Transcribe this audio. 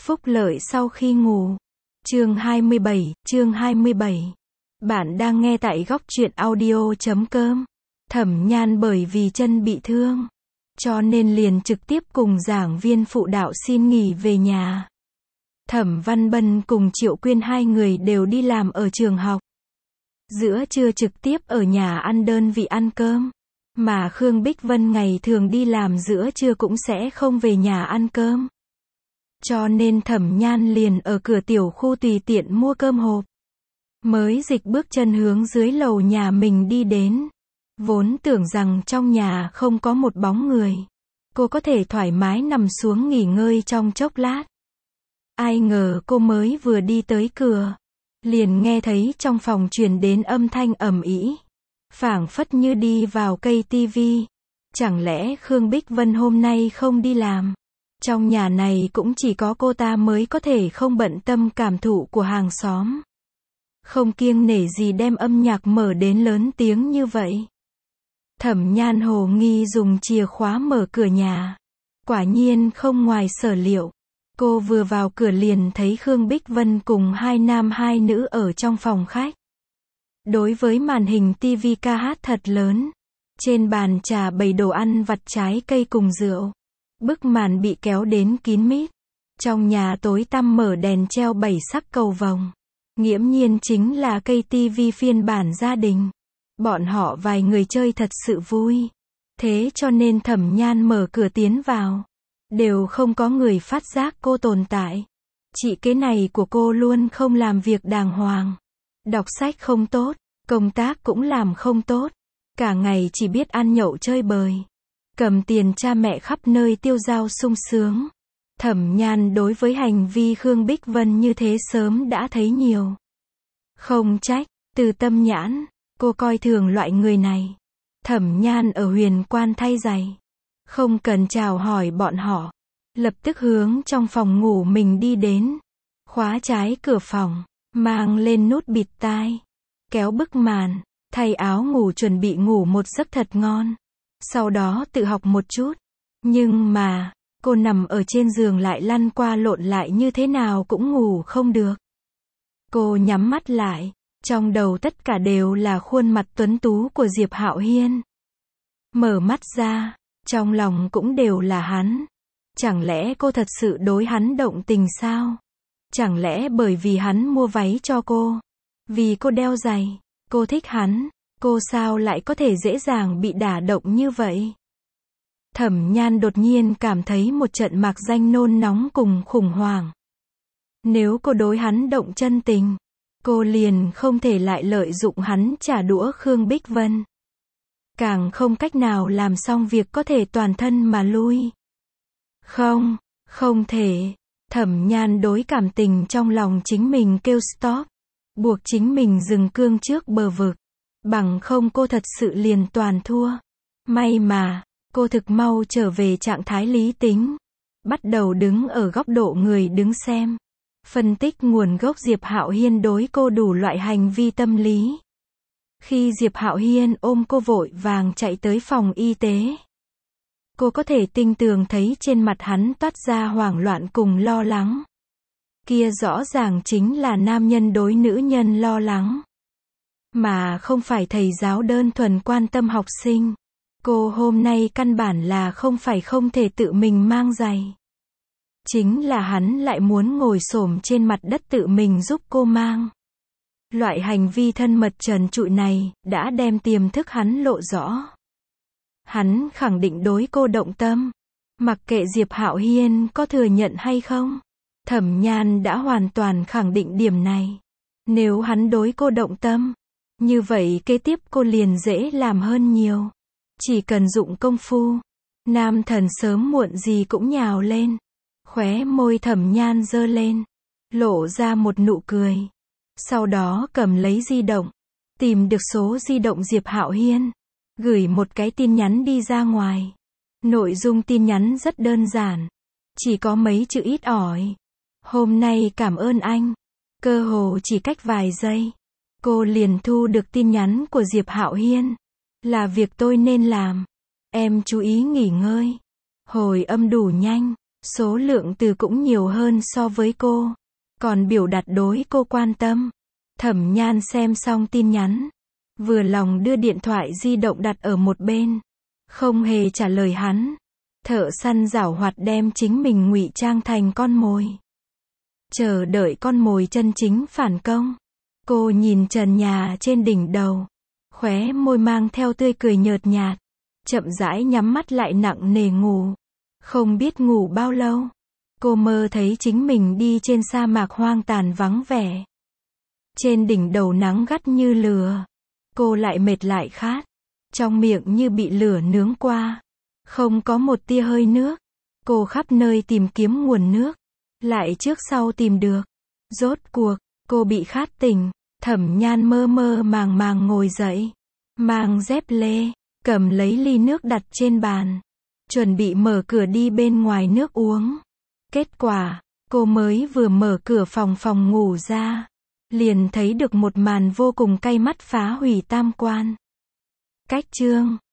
Phúc lợi sau khi ngủ. Chương 27. Bạn đang nghe tại góc truyện audio.com. Thẩm Nhan bởi vì chân bị thương, cho nên liền trực tiếp cùng giảng viên phụ đạo xin nghỉ về nhà. Thẩm Văn Bân cùng Triệu Quyên hai người đều đi làm ở trường học. Giữa trưa trực tiếp ở nhà ăn đơn vị ăn cơm. Mà Khương Bích Vân ngày thường đi làm giữa trưa cũng sẽ không về nhà ăn cơm. Cho nên Thẩm Nhan liền ở cửa tiểu khu tùy tiện mua cơm hộp. Mới dịch bước chân hướng dưới lầu nhà mình đi đến. Vốn tưởng rằng trong nhà không có một bóng người, cô có thể thoải mái nằm xuống nghỉ ngơi trong chốc lát. Ai ngờ cô mới vừa đi tới cửa, liền nghe thấy trong phòng truyền đến âm thanh ầm ĩ, phảng phất như đi vào cây tivi. Chẳng lẽ Khương Bích Vân hôm nay không đi làm? Trong nhà này cũng chỉ có cô ta mới có thể không bận tâm cảm thụ của hàng xóm. Không kiêng nể gì đem âm nhạc mở đến lớn tiếng như vậy. Thẩm Nhan hồ nghi dùng chìa khóa mở cửa nhà. Quả nhiên không ngoài sở liệu. Cô vừa vào cửa liền thấy Khương Bích Vân cùng hai nam hai nữ ở trong phòng khách. Đối với màn hình tivi ca hát thật lớn. Trên bàn trà bày đồ ăn vặt trái cây cùng rượu. Bức màn bị kéo đến kín mít. Trong nhà tối tăm mở đèn treo 7 sắc cầu vồng. Nghiễm nhiên chính là cây tivi phiên bản gia đình. Bọn họ vài người chơi thật sự vui. Thế cho nên Thẩm Nhan mở cửa tiến vào. Đều không có người phát giác cô tồn tại. Chị kế này của cô luôn không làm việc đàng hoàng. Đọc sách không tốt, công tác cũng làm không tốt. Cả ngày chỉ biết ăn nhậu chơi bời. Cầm tiền cha mẹ khắp nơi tiêu dao sung sướng. Thẩm Nhan đối với hành vi Khương Bích Vân như thế sớm đã thấy nhiều. Không trách, từ tâm nhãn, cô coi thường loại người này. Thẩm Nhan ở Huyền Quan thay giày. Không cần chào hỏi bọn họ. Lập tức hướng trong phòng ngủ mình đi đến. Khóa trái cửa phòng, mang lên nút bịt tai. Kéo bức màn, thay áo ngủ chuẩn bị ngủ một giấc thật ngon. Sau đó tự học một chút. Nhưng mà, cô nằm ở trên giường lại lăn qua lộn lại như thế nào cũng ngủ không được. Cô nhắm mắt lại, trong đầu tất cả đều là khuôn mặt tuấn tú của Diệp Hạo Hiên. Mở mắt ra, trong lòng cũng đều là hắn. Chẳng lẽ cô thật sự đối hắn động tình sao? Chẳng lẽ bởi vì hắn mua váy cho cô? Vì cô đeo giày, cô thích hắn, cô sao lại có thể dễ dàng bị đả động như vậy? Thẩm Nhan đột nhiên cảm thấy một trận mạc danh nôn nóng cùng khủng hoảng. Nếu cô đối hắn động chân tình, cô liền không thể lại lợi dụng hắn trả đũa Khương Bích Vân. Càng không cách nào làm xong việc có thể toàn thân mà lui. Không thể. Thẩm Nhan đối cảm tình trong lòng chính mình kêu stop. Buộc chính mình dừng cương trước bờ vực. Bằng không cô thật sự liền toàn thua. May mà, cô thực mau trở về trạng thái lý tính. Bắt đầu đứng ở góc độ người đứng xem. Phân tích nguồn gốc Diệp Hạo Hiên đối cô đủ loại hành vi tâm lý. Khi Diệp Hạo Hiên ôm cô vội vàng chạy tới phòng y tế. Cô có thể tinh tường thấy trên mặt hắn toát ra hoảng loạn cùng lo lắng. Kia rõ ràng chính là nam nhân đối nữ nhân lo lắng. Mà không phải thầy giáo đơn thuần quan tâm học sinh. Cô hôm nay căn bản là không phải không thể tự mình mang giày. Chính là hắn lại muốn ngồi xổm trên mặt đất tự mình giúp cô mang. Loại hành vi thân mật trần trụi này, đã đem tiềm thức hắn lộ rõ. Hắn khẳng định đối cô động tâm. Mặc kệ Diệp Hạo Hiên có thừa nhận hay không. Thẩm Nhan đã hoàn toàn khẳng định điểm này. Nếu hắn đối cô động tâm, như vậy kế tiếp cô liền dễ làm hơn nhiều. Chỉ cần dụng công phu, nam thần sớm muộn gì cũng nhào lên. Khóe môi Thẩm Nhan giơ lên, lộ ra một nụ cười. Sau đó cầm lấy di động, tìm được số di động Diệp Hạo Hiên, gửi một cái tin nhắn đi ra ngoài. Nội dung tin nhắn rất đơn giản, chỉ có mấy chữ ít ỏi. Hôm nay cảm ơn anh. Cơ hồ chỉ cách vài giây, cô liền thu được tin nhắn của Diệp Hạo Hiên. Là việc tôi nên làm. Em chú ý nghỉ ngơi. Hồi âm đủ nhanh. Số lượng từ cũng nhiều hơn so với cô. Còn biểu đạt đối cô quan tâm. Thẩm Nhan xem xong tin nhắn. Vừa lòng đưa điện thoại di động đặt ở một bên. Không hề trả lời hắn. Thợ săn giảo hoạt đem chính mình ngụy trang thành con mồi. Chờ đợi con mồi chân chính phản công. Cô nhìn trần nhà trên đỉnh đầu. Khóe môi mang theo tươi cười nhợt nhạt. Chậm rãi nhắm mắt lại nặng nề ngủ. Không biết ngủ bao lâu. Cô mơ thấy chính mình đi trên sa mạc hoang tàn vắng vẻ. Trên đỉnh đầu nắng gắt như lửa. Cô lại mệt lại khát. Trong miệng như bị lửa nướng qua. Không có một tia hơi nước. Cô khắp nơi tìm kiếm nguồn nước. Lại trước sau tìm được. Rốt cuộc, cô bị khát tỉnh. Thẩm Nhan mơ mơ màng màng ngồi dậy. Mang dép lê. Cầm lấy ly nước đặt trên bàn. Chuẩn bị mở cửa đi bên ngoài nước uống. Kết quả, cô mới vừa mở cửa phòng ngủ ra. Liền thấy được một màn vô cùng cay mắt phá hủy tam quan. Cách chương